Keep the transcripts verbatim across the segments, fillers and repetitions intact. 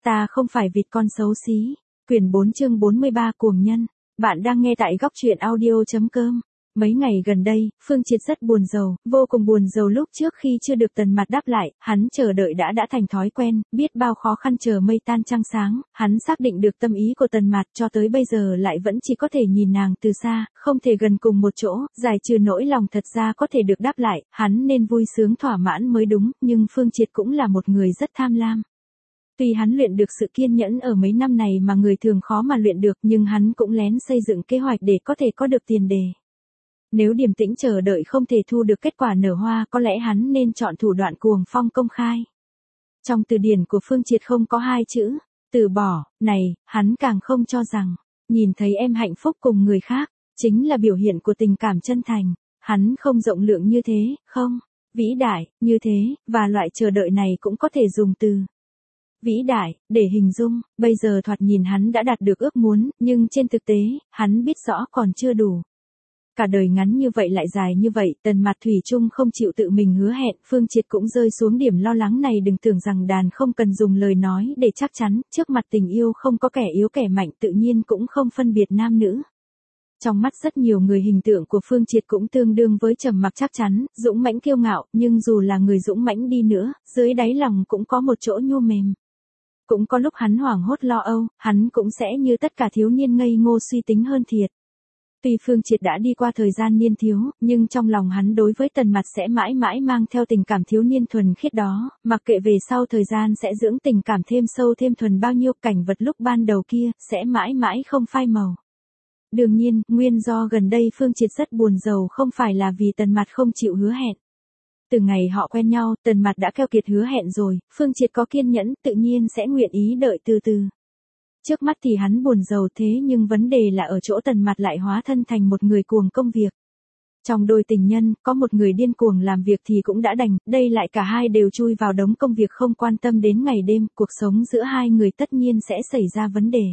Ta không phải vịt con xấu xí. Quyển bốn chương bốn mươi ba cuồng nhân. Bạn đang nghe tại góc truyện audio.com. Mấy ngày gần đây, Phương Triệt rất buồn rầu, vô cùng buồn rầu lúc trước khi chưa được Tần Mạt đáp lại, hắn chờ đợi đã đã thành thói quen, biết bao khó khăn chờ mây tan trăng sáng, hắn xác định được tâm ý của Tần Mạt cho tới bây giờ lại vẫn chỉ có thể nhìn nàng từ xa, không thể gần cùng một chỗ, giải trừ nỗi lòng thật ra có thể được đáp lại, hắn nên vui sướng thỏa mãn mới đúng, nhưng Phương Triệt cũng là một người rất tham lam. Tuy hắn luyện được sự kiên nhẫn ở mấy năm này mà người thường khó mà luyện được, nhưng hắn cũng lén xây dựng kế hoạch để có thể có được tiền đề. Nếu điềm tĩnh chờ đợi không thể thu được kết quả nở hoa, có lẽ hắn nên chọn thủ đoạn cuồng phong công khai. Trong từ điển của Phương Triệt không có hai chữ từ bỏ, này, hắn càng không cho rằng nhìn thấy em hạnh phúc cùng người khác chính là biểu hiện của tình cảm chân thành. Hắn không rộng lượng như thế, không vĩ đại như thế, và loại chờ đợi này cũng có thể dùng từ vĩ đại để hình dung. Bây giờ thoạt nhìn hắn đã đạt được ước muốn, nhưng trên thực tế, hắn biết rõ còn chưa đủ. Cả đời ngắn như vậy lại dài như vậy, Tần Mạt thủy chung không chịu tự mình hứa hẹn, Phương Triệt cũng rơi xuống điểm lo lắng này. Đừng tưởng rằng đàn không cần dùng lời nói để chắc chắn, trước mặt tình yêu không có kẻ yếu kẻ mạnh, tự nhiên cũng không phân biệt nam nữ. Trong mắt rất nhiều người hình tượng của Phương Triệt cũng tương đương với trầm mặc chắc chắn, dũng mãnh kiêu ngạo, nhưng dù là người dũng mãnh đi nữa, dưới đáy lòng cũng có một chỗ nhu mềm. Cũng có lúc hắn hoảng hốt lo âu, hắn cũng sẽ như tất cả thiếu niên ngây ngô suy tính hơn thiệt. Tuy Phương Triệt đã đi qua thời gian niên thiếu, nhưng trong lòng hắn đối với Tần Mạt sẽ mãi mãi mang theo tình cảm thiếu niên thuần khiết đó, mặc kệ về sau thời gian sẽ dưỡng tình cảm thêm sâu thêm thuần bao nhiêu, cảnh vật lúc ban đầu kia sẽ mãi mãi không phai màu. Đương nhiên, nguyên do gần đây Phương Triệt rất buồn rầu không phải là vì Tần Mạt không chịu hứa hẹn. Từ ngày họ quen nhau, Tần Mạt đã keo kiệt hứa hẹn rồi, Phương Triệt có kiên nhẫn, tự nhiên sẽ nguyện ý đợi từ từ. Trước mắt thì hắn buồn rầu thế nhưng vấn đề là ở chỗ Tần Mạt lại hóa thân thành một người cuồng công việc. Trong đôi tình nhân, có một người điên cuồng làm việc thì cũng đã đành, đây lại cả hai đều chui vào đống công việc không quan tâm đến ngày đêm, cuộc sống giữa hai người tất nhiên sẽ xảy ra vấn đề.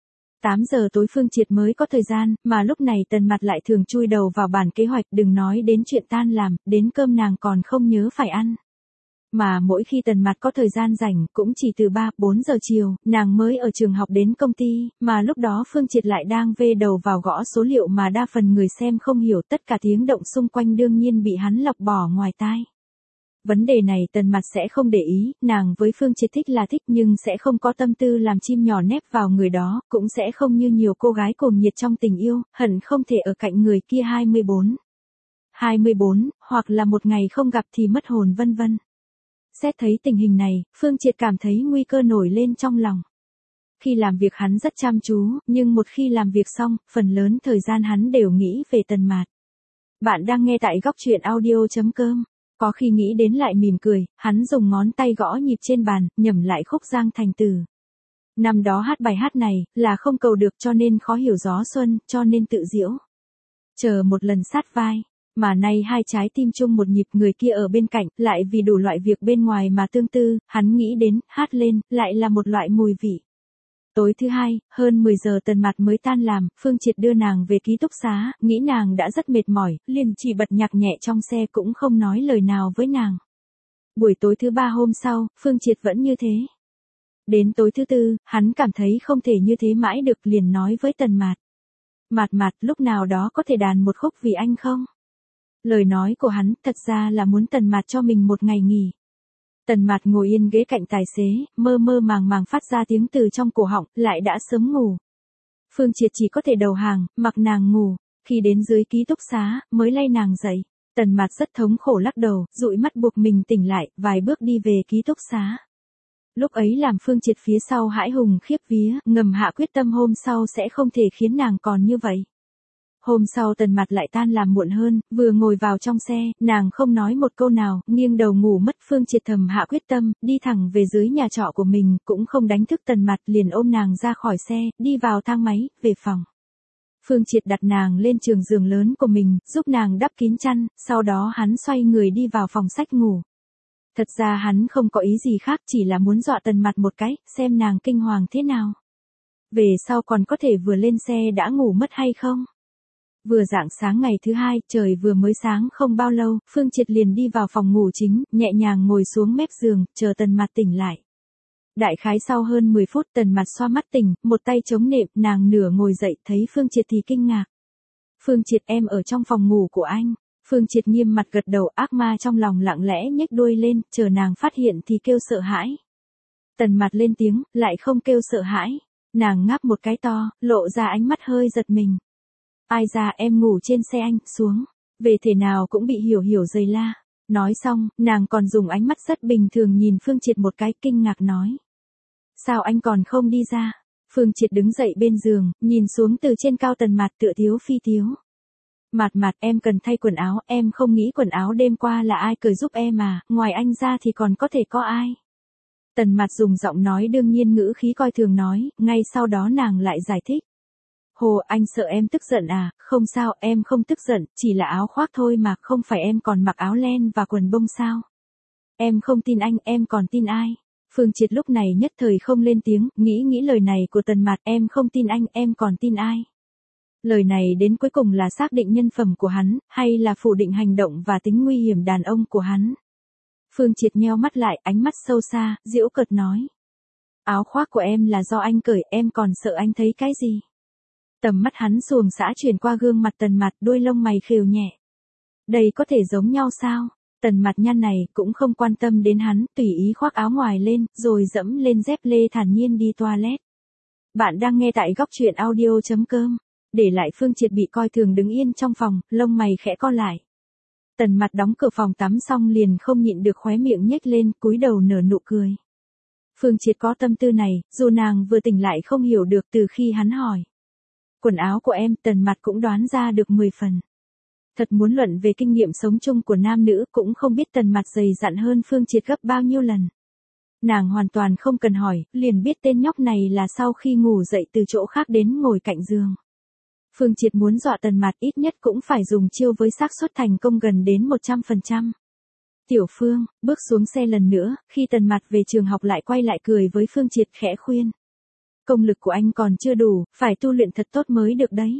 tám giờ tối Phương Triệt mới có thời gian, mà lúc này Tần Mạt lại thường chui đầu vào bản kế hoạch, đừng nói đến chuyện tan làm, đến cơm nàng còn không nhớ phải ăn. Mà mỗi khi Tần Mạt có thời gian rảnh, cũng chỉ từ ba, bốn giờ chiều, nàng mới ở trường học đến công ty, mà lúc đó Phương Triệt lại đang vê đầu vào gõ số liệu mà đa phần người xem không hiểu, tất cả tiếng động xung quanh đương nhiên bị hắn lọc bỏ ngoài tai. Vấn đề này Tần Mạt sẽ không để ý, nàng với Phương Triệt thích là thích nhưng sẽ không có tâm tư làm chim nhỏ nép vào người đó, cũng sẽ không như nhiều cô gái cuồng nhiệt trong tình yêu, hận không thể ở cạnh người kia hai mươi bốn. hai mươi bốn, hoặc là một ngày không gặp thì mất hồn vân vân. Xét thấy tình hình này, Phương Triệt cảm thấy nguy cơ nổi lên trong lòng. Khi làm việc hắn rất chăm chú, nhưng một khi làm việc xong, phần lớn thời gian hắn đều nghĩ về Tần Mạt. Bạn đang nghe tại góc truyện audio.com. Có khi nghĩ đến lại mỉm cười, hắn dùng ngón tay gõ nhịp trên bàn, nhẩm lại khúc Giang Thành từ. Năm đó hát bài hát này, là không cầu được cho nên khó hiểu gió xuân, cho nên tự diễu. Chờ một lần sát vai. Mà nay hai trái tim chung một nhịp, người kia ở bên cạnh, lại vì đủ loại việc bên ngoài mà tương tư, hắn nghĩ đến, hát lên, lại là một loại mùi vị. Tối thứ hai, hơn mười giờ Tần Mạt mới tan làm, Phương Triệt đưa nàng về ký túc xá, nghĩ nàng đã rất mệt mỏi, liền chỉ bật nhạc nhẹ trong xe cũng không nói lời nào với nàng. Buổi tối thứ ba hôm sau, Phương Triệt vẫn như thế. Đến tối thứ tư, hắn cảm thấy không thể như thế mãi được, liền nói với Tần Mạt. Mạt Mạt, lúc nào đó có thể đàn một khúc vì anh không? Lời nói của hắn thật ra là muốn Tần Mạt cho mình một ngày nghỉ. Tần Mạt ngồi yên ghế cạnh tài xế, mơ mơ màng màng phát ra tiếng từ trong cổ họng, lại đã sớm ngủ. Phương Triệt chỉ có thể đầu hàng, mặc nàng ngủ, khi đến dưới ký túc xá, mới lay nàng dậy. Tần Mạt rất thống khổ lắc đầu, dụi mắt buộc mình tỉnh lại, vài bước đi về ký túc xá. Lúc ấy làm Phương Triệt phía sau hãi hùng khiếp vía, ngầm hạ quyết tâm hôm sau sẽ không thể khiến nàng còn như vậy. Hôm sau Tần Mạt lại tan làm muộn hơn, vừa ngồi vào trong xe, nàng không nói một câu nào, nghiêng đầu ngủ mất. Phương Triệt thầm hạ quyết tâm, đi thẳng về dưới nhà trọ của mình, cũng không đánh thức Tần Mạt, liền ôm nàng ra khỏi xe, đi vào thang máy, về phòng. Phương Triệt đặt nàng lên giường giường lớn của mình, giúp nàng đắp kín chăn, sau đó hắn xoay người đi vào phòng sách ngủ. Thật ra hắn không có ý gì khác, chỉ là muốn dọa Tần Mạt một cái, xem nàng kinh hoàng thế nào. Về sau còn có thể vừa lên xe đã ngủ mất hay không? Vừa rạng sáng ngày thứ hai, trời vừa mới sáng không bao lâu, Phương Triệt liền đi vào phòng ngủ chính, nhẹ nhàng ngồi xuống mép giường, chờ Tần Mạt tỉnh lại. Đại khái sau hơn mười phút Tần Mạt xoa mắt tỉnh, một tay chống nệm, nàng nửa ngồi dậy thấy Phương Triệt thì kinh ngạc. Phương Triệt em ở trong phòng ngủ của anh. Phương Triệt nghiêm mặt gật đầu, ác ma trong lòng lặng lẽ nhếch đuôi lên, chờ nàng phát hiện thì kêu sợ hãi. Tần Mạt lên tiếng, lại không kêu sợ hãi. Nàng ngáp một cái to, lộ ra ánh mắt hơi giật mình. Ai ra em ngủ trên xe anh, xuống. Về thể nào cũng bị hiểu hiểu giày la. Nói xong, nàng còn dùng ánh mắt rất bình thường nhìn Phương Triệt một cái, kinh ngạc nói. Sao anh còn không đi ra? Phương Triệt đứng dậy bên giường, nhìn xuống từ trên cao Tần Mạt tựa thiếu phi thiếu. Mạt Mạt em cần thay quần áo, em không nghĩ quần áo đêm qua là ai cởi giúp em à, ngoài anh ra thì còn có thể có ai. Tần Mạt dùng giọng nói đương nhiên ngữ khí coi thường nói, ngay sau đó nàng lại giải thích. Hồ anh sợ em tức giận à, không sao em không tức giận, chỉ là áo khoác thôi mà, không phải em còn mặc áo len và quần bông sao. Em không tin anh, em còn tin ai. Phương Triệt lúc này nhất thời không lên tiếng, nghĩ nghĩ lời này của Tần Mạt, em không tin anh, em còn tin ai. Lời này đến cuối cùng là xác định nhân phẩm của hắn, hay là phủ định hành động và tính nguy hiểm đàn ông của hắn. Phương Triệt nheo mắt lại, ánh mắt sâu xa, giễu cợt nói. Áo khoác của em là do anh cởi, em còn sợ anh thấy cái gì? Tầm mắt hắn xuồng xã chuyển qua gương mặt Tần Mạt, đôi lông mày khều nhẹ. Đây có thể giống nhau sao? Tần Mạt nhăn này cũng không quan tâm đến hắn, tùy ý khoác áo ngoài lên, rồi dẫm lên dép lê thản nhiên đi toilet. Bạn đang nghe tại góc truyện audio chấm com. Để lại Phương Triệt bị coi thường đứng yên trong phòng, lông mày khẽ co lại. Tần Mạt đóng cửa phòng tắm xong liền không nhịn được khóe miệng nhếch lên, cúi đầu nở nụ cười. Phương Triệt có tâm tư này, dù nàng vừa tỉnh lại không hiểu được từ khi hắn hỏi. Quần áo của em, Tần Mạt cũng đoán ra được mười phần. Thật muốn luận về kinh nghiệm sống chung của nam nữ, cũng không biết Tần Mạt dày dặn hơn Phương Triệt gấp bao nhiêu lần. Nàng hoàn toàn không cần hỏi, liền biết tên nhóc này là sau khi ngủ dậy từ chỗ khác đến ngồi cạnh giường. Phương Triệt muốn dọa Tần Mạt ít nhất cũng phải dùng chiêu với xác suất thành công gần đến một trăm phần trăm. Tiểu Phương, bước xuống xe lần nữa, khi Tần Mạt về trường học lại quay lại cười với Phương Triệt khẽ khuyên. Công lực của anh còn chưa đủ, phải tu luyện thật tốt mới được đấy.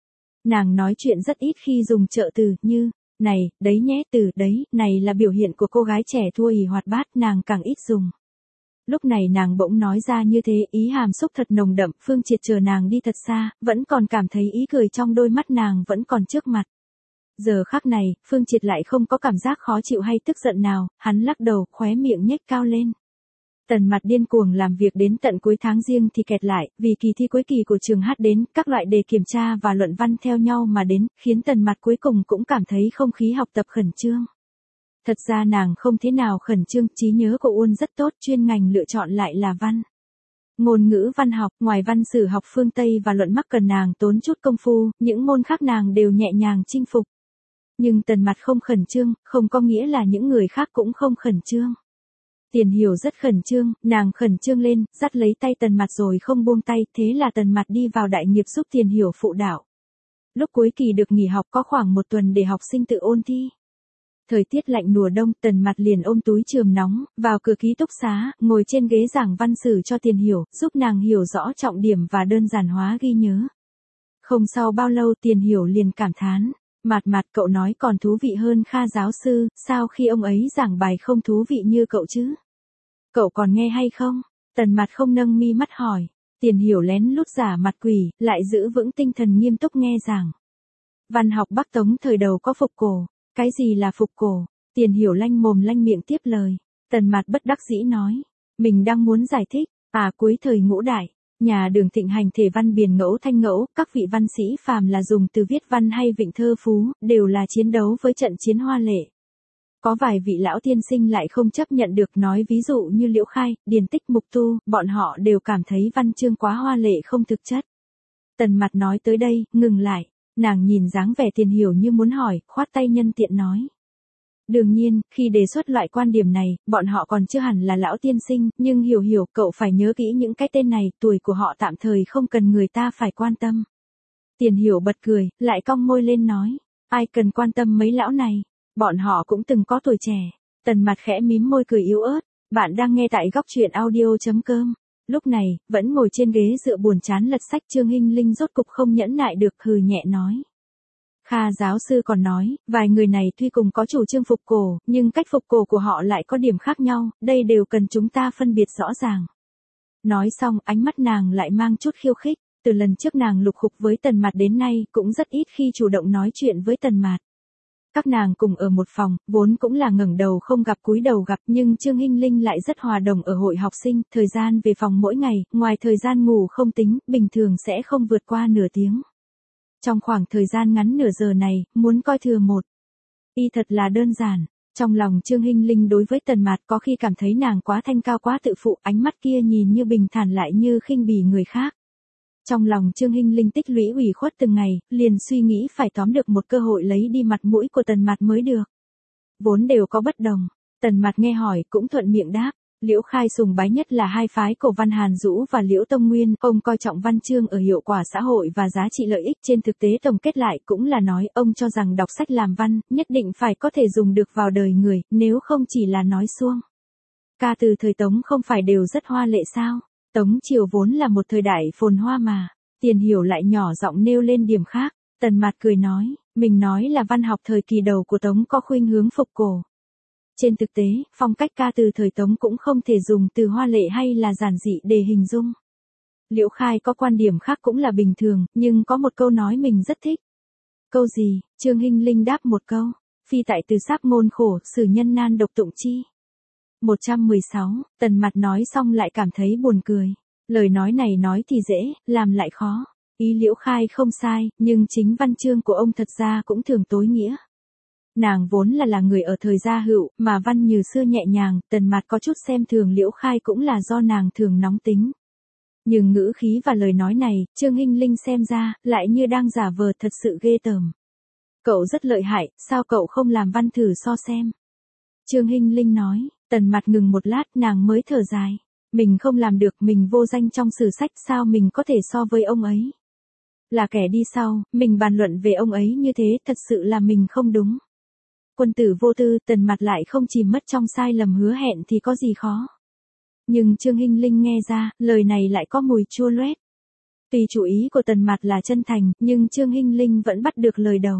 Nàng nói chuyện rất ít khi dùng trợ từ, như, này, đấy nhé, từ, đấy, này là biểu hiện của cô gái trẻ thua ì hoạt bát, nàng càng ít dùng. Lúc này nàng bỗng nói ra như thế, ý hàm xúc thật nồng đậm, Phương Triệt chờ nàng đi thật xa, vẫn còn cảm thấy ý cười trong đôi mắt nàng vẫn còn trước mặt. Giờ khắc này, Phương Triệt lại không có cảm giác khó chịu hay tức giận nào, hắn lắc đầu, khóe miệng nhếch cao lên. Tần Mạt điên cuồng làm việc đến tận cuối tháng riêng thì kẹt lại, vì kỳ thi cuối kỳ của trường hát đến, các loại đề kiểm tra và luận văn theo nhau mà đến, khiến Tần Mạt cuối cùng cũng cảm thấy không khí học tập khẩn trương. Thật ra nàng không thế nào khẩn trương, trí nhớ của Uôn rất tốt, chuyên ngành lựa chọn lại là văn. Ngôn ngữ văn học, ngoài văn sử học phương Tây và luận mắc cần nàng tốn chút công phu, những môn khác nàng đều nhẹ nhàng chinh phục. Nhưng Tần Mạt không khẩn trương, không có nghĩa là những người khác cũng không khẩn trương. Tiền Hiểu rất khẩn trương, nàng khẩn trương lên, dắt lấy tay Tần Mạt rồi không buông tay, thế là Tần Mạt đi vào đại nghiệp giúp Tiền Hiểu phụ đạo. Lúc cuối kỳ được nghỉ học có khoảng một tuần để học sinh tự ôn thi. Thời tiết lạnh mùa đông, Tần Mạt liền ôm túi chườm nóng, vào cửa ký túc xá, ngồi trên ghế giảng văn sử cho Tiền Hiểu, giúp nàng hiểu rõ trọng điểm và đơn giản hóa ghi nhớ. Không sau bao lâu Tiền Hiểu liền cảm thán, Mạt Mạt cậu nói còn thú vị hơn Kha giáo sư, sao khi ông ấy giảng bài không thú vị như cậu chứ? Cậu còn nghe hay không? Tần Mạt không nâng mi mắt hỏi. Tiền Hiểu lén lút giả mặt quỷ, lại giữ vững tinh thần nghiêm túc nghe giảng. Văn học Bắc Tống thời đầu có phục cổ. Cái gì là phục cổ? Tiền Hiểu lanh mồm lanh miệng tiếp lời. Tần Mạt bất đắc dĩ nói. Mình đang muốn giải thích. À cuối thời ngũ đại, nhà Đường thịnh hành thể văn biền ngẫu thanh ngẫu, các vị văn sĩ phàm là dùng từ viết văn hay vịnh thơ phú, đều là chiến đấu với trận chiến hoa lệ. Có vài vị lão tiên sinh lại không chấp nhận được, nói ví dụ như Liễu Khai, Điền Tích, Mục Tu, bọn họ đều cảm thấy văn chương quá hoa lệ không thực chất. Tần Mạt nói tới đây, ngừng lại, nàng nhìn dáng vẻ Tiền Hiểu như muốn hỏi, khoát tay nhân tiện nói. Đương nhiên, khi đề xuất loại quan điểm này, bọn họ còn chưa hẳn là lão tiên sinh, nhưng Hiểu Hiểu, cậu phải nhớ kỹ những cái tên này, tuổi của họ tạm thời không cần người ta phải quan tâm. Tiền Hiểu bật cười, lại cong môi lên nói, ai cần quan tâm mấy lão này. Bọn họ cũng từng có tuổi trẻ. Tần Mạt khẽ mím môi cười yếu ớt. Bạn đang nghe tại góc truyện audio chấm com. Lúc này, vẫn ngồi trên ghế dựa buồn chán lật sách, Trương Hinh Linh rốt cục không nhẫn nại được, hừ nhẹ nói. Kha giáo sư còn nói, vài người này tuy cùng có chủ trương phục cổ, nhưng cách phục cổ của họ lại có điểm khác nhau, đây đều cần chúng ta phân biệt rõ ràng. Nói xong, ánh mắt nàng lại mang chút khiêu khích, từ lần trước nàng lục khục với Tần Mạt đến nay cũng rất ít khi chủ động nói chuyện với Tần Mạt. Các nàng cùng ở một phòng, vốn cũng là ngẩng đầu không gặp cúi đầu gặp, nhưng Trương Hinh Linh lại rất hòa đồng ở hội học sinh, thời gian về phòng mỗi ngày, ngoài thời gian ngủ không tính, bình thường sẽ không vượt qua nửa tiếng. Trong khoảng thời gian ngắn nửa giờ này, muốn coi thừa một y thật là đơn giản. Trong lòng Trương Hinh Linh đối với Tần Mạt có khi cảm thấy nàng quá thanh cao quá tự phụ, ánh mắt kia nhìn như bình thản lại như khinh bỉ người khác. Trong lòng Trương Hinh Linh tích lũy ủy khuất từng ngày, liền suy nghĩ phải tóm được một cơ hội lấy đi mặt mũi của Tần Mạt mới được. Vốn đều có bất đồng, Tần Mạt nghe hỏi cũng thuận miệng đáp. Liễu Khai sùng bái nhất là hai phái cổ văn Hàn Dũ và Liễu Tông Nguyên, ông coi trọng văn chương ở hiệu quả xã hội và giá trị lợi ích, trên thực tế tổng kết lại cũng là nói ông cho rằng đọc sách làm văn, nhất định phải có thể dùng được vào đời người, nếu không chỉ là nói suông. Ca từ thời Tống không phải đều rất hoa lệ sao? Tống triều vốn là một thời đại phồn hoa mà. Tiền Hiểu lại nhỏ giọng nêu lên điểm khác. Tần Mạt cười nói, mình nói là văn học thời kỳ đầu của Tống có khuynh hướng phục cổ. Trên thực tế, phong cách ca từ thời Tống cũng không thể dùng từ hoa lệ hay là giản dị để hình dung. Liễu Khai có quan điểm khác cũng là bình thường, nhưng có một câu nói mình rất thích. Câu gì? Trương Hinh Linh đáp một câu. Phi tại từ sáp ngôn khổ, sử nhân nan độc tụng chi. một trăm mười sáu, Tần Mạt nói xong lại cảm thấy buồn cười. Lời nói này nói thì dễ, làm lại khó. Ý Liễu Khai không sai, nhưng chính văn chương của ông thật ra cũng thường tối nghĩa. Nàng vốn là là người ở thời gia hữu, mà văn như xưa nhẹ nhàng, Tần Mạt có chút xem thường Liễu Khai cũng là do nàng thường nóng tính. Nhưng ngữ khí và lời nói này, Trương Hinh Linh xem ra, lại như đang giả vờ thật sự ghê tởm. Cậu rất lợi hại, sao cậu không làm văn thử so xem? Trương Hinh Linh nói. Tần Mạt ngừng một lát, nàng mới thở dài. Mình không làm được, mình vô danh trong sử sách, sao mình có thể so với ông ấy? Là kẻ đi sau, mình bàn luận về ông ấy như thế, thật sự là mình không đúng. Quân tử vô tư, Tần Mạt lại không chìm mất trong sai lầm hứa hẹn thì có gì khó. Nhưng Trương Hinh Linh nghe ra, lời này lại có mùi chua loét. Tuy chủ ý của Tần Mạt là chân thành, nhưng Trương Hinh Linh vẫn bắt được lời đầu.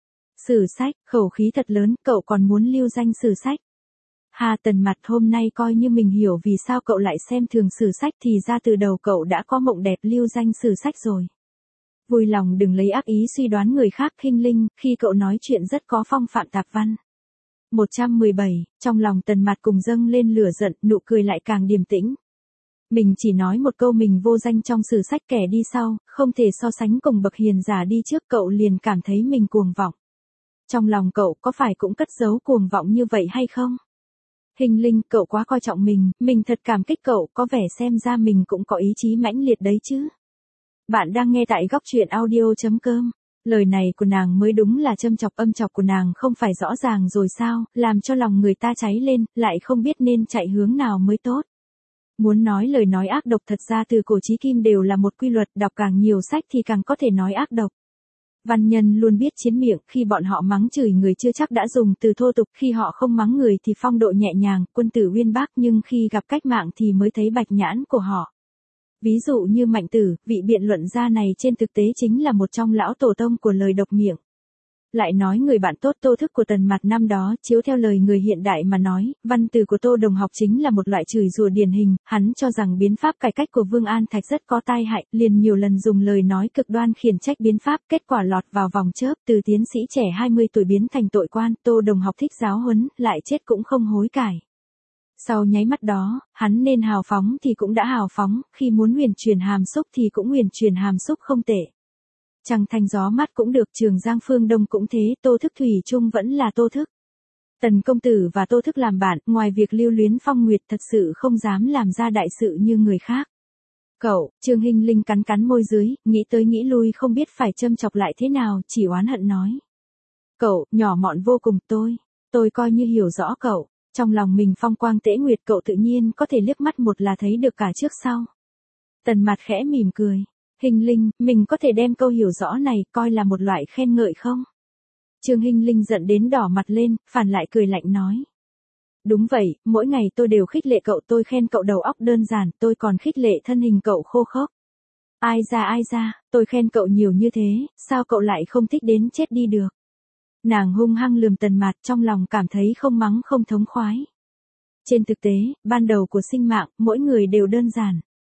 Sử sách, khẩu khí thật lớn, cậu còn muốn lưu danh sử sách. Hà, Tần Mạt, hôm nay coi như mình hiểu vì sao cậu lại xem thường sử sách, thì ra từ đầu cậu đã có mộng đẹp lưu danh sử sách rồi. Vui lòng đừng lấy ác ý suy đoán người khác. Hinh Linh, khi cậu nói chuyện rất có phong phạm tạp văn. một trăm mười bảy, trong lòng Tần Mạt cùng dâng lên lửa giận, nụ cười lại càng điềm tĩnh. Mình chỉ nói một câu mình vô danh trong sử sách, kẻ đi sau, không thể so sánh cùng bậc hiền giả đi trước, cậu liền cảm thấy mình cuồng vọng. Trong lòng cậu có phải cũng cất giấu cuồng vọng như vậy hay không? Hinh Linh, cậu quá coi trọng mình, mình thật cảm kích cậu, có vẻ xem ra mình cũng có ý chí mãnh liệt đấy chứ. Bạn đang nghe tại góc truyện audio chấm com. Lời này của nàng mới đúng là châm chọc, âm chọc của nàng không phải rõ ràng rồi sao, làm cho lòng người ta cháy lên, lại không biết nên chạy hướng nào mới tốt. Muốn nói lời nói ác độc thật ra từ cổ chí kim đều là một quy luật, đọc càng nhiều sách thì càng có thể nói ác độc. Văn nhân luôn biết chiến miệng, khi bọn họ mắng chửi người chưa chắc đã dùng từ thô tục, khi họ không mắng người thì phong độ nhẹ nhàng, quân tử uyên bác, nhưng khi gặp cách mạng thì mới thấy bạch nhãn của họ. Ví dụ như Mạnh Tử, vị biện luận gia này trên thực tế chính là một trong lão tổ tông của lời độc miệng. Lại nói người bạn tốt Tô Thức của Tần Mạt năm đó, chiếu theo lời người hiện đại mà nói, văn từ của Tô Đồng Học chính là một loại chửi rủa điển hình, hắn cho rằng biến pháp cải cách của Vương An Thạch rất có tai hại, liền nhiều lần dùng lời nói cực đoan khiển trách biến pháp, kết quả lọt vào vòng chớp, từ tiến sĩ trẻ hai mươi tuổi biến thành tội quan, Tô Đồng Học thích giáo huấn, lại chết cũng không hối cải. Sau nháy mắt đó, hắn nên hào phóng thì cũng đã hào phóng, khi muốn huyền truyền hàm xúc thì cũng huyền truyền hàm xúc không tệ. Trăng thanh gió mát cũng được, Trường Giang phương Đông cũng thế, Tô Thức thủy chung vẫn là Tô Thức. Tần công tử và Tô Thức làm bạn, ngoài việc lưu luyến phong nguyệt thật sự không dám làm ra đại sự như người khác. Cậu, Trương Hinh Linh cắn cắn môi dưới, nghĩ tới nghĩ lui không biết phải châm chọc lại thế nào, chỉ oán hận nói. Cậu, nhỏ mọn vô cùng, tôi, tôi coi như hiểu rõ cậu. Trong lòng mình phong quang tễ nguyệt, cậu tự nhiên có thể liếc mắt một là thấy được cả trước sau. Tần Mạt khẽ mỉm cười. Hinh Linh, mình có thể đem câu hiểu rõ này coi là một loại khen ngợi không? Trương Hinh Linh giận đến đỏ mặt lên, phản lại cười lạnh nói. Đúng vậy, mỗi ngày tôi đều khích lệ cậu, tôi khen cậu đầu óc đơn giản, tôi còn khích lệ thân hình cậu khô khốc. Ai ra ai ra, tôi khen cậu nhiều như thế, sao cậu lại không thích đến chết đi được? Nàng hung hăng lườm Tần Mạt, trong lòng cảm thấy không mắng không thống khoái. Trên thực tế, ban đầu của sinh mạng, mỗi người đều đơn giản.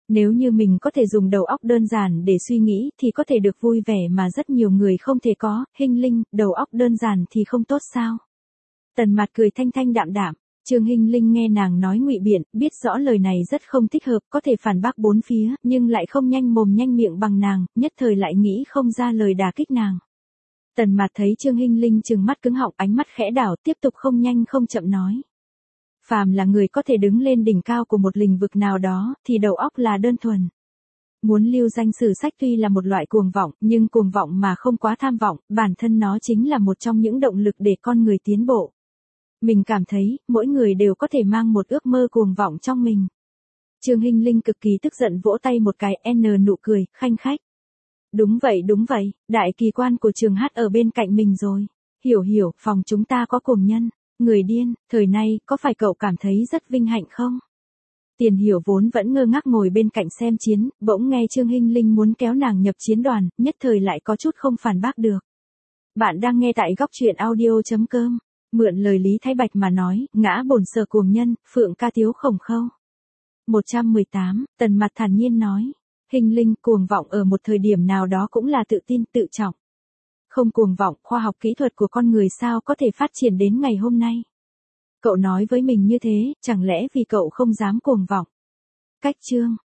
Nếu như mình có thể dùng đầu óc đơn giản để suy nghĩ thì có thể được vui vẻ mà rất nhiều người không thể có, Hinh Linh, đầu óc đơn giản thì không tốt sao? Tần Mạt cười thanh thanh đạm đạm, Trương Hinh Linh nghe nàng nói ngụy biện, biết rõ lời này rất không thích hợp, có thể phản bác bốn phía, nhưng lại không nhanh mồm nhanh miệng bằng nàng, nhất thời lại nghĩ không ra lời đả kích nàng. Tần Mạt thấy Trương Hinh Linh trừng mắt cứng họng, ánh mắt khẽ đảo, tiếp tục không nhanh không chậm nói. Phàm là người có thể đứng lên đỉnh cao của một lĩnh vực nào đó, thì đầu óc là đơn thuần. Muốn lưu danh sử sách tuy là một loại cuồng vọng, nhưng cuồng vọng mà không quá tham vọng, bản thân nó chính là một trong những động lực để con người tiến bộ. Mình cảm thấy, mỗi người đều có thể mang một ước mơ cuồng vọng trong mình. Trương Hinh Linh cực kỳ tức giận vỗ tay một cái, n nụ cười, khanh khách. Đúng vậy đúng vậy, đại kỳ quan của trường hát ở bên cạnh mình rồi. Hiểu hiểu, phòng chúng ta có cuồng nhân, người điên, thời nay, có phải cậu cảm thấy rất vinh hạnh không? Tiền Hiểu vốn vẫn ngơ ngác ngồi bên cạnh xem chiến, bỗng nghe Trương Hinh Linh muốn kéo nàng nhập chiến đoàn, nhất thời lại có chút không phản bác được. Bạn đang nghe tại góc truyện audio.com. Mượn lời Lý Thái Bạch mà nói, ngã bổn sở cuồng nhân, phượng ca tiếu khổng khâu. một trăm mười tám, Tần Mạt thản nhiên nói. Hinh Linh, cuồng vọng ở một thời điểm nào đó cũng là tự tin, tự trọng. Không cuồng vọng, khoa học kỹ thuật của con người sao có thể phát triển đến ngày hôm nay. Cậu nói với mình như thế, chẳng lẽ vì cậu không dám cuồng vọng? Cách chương.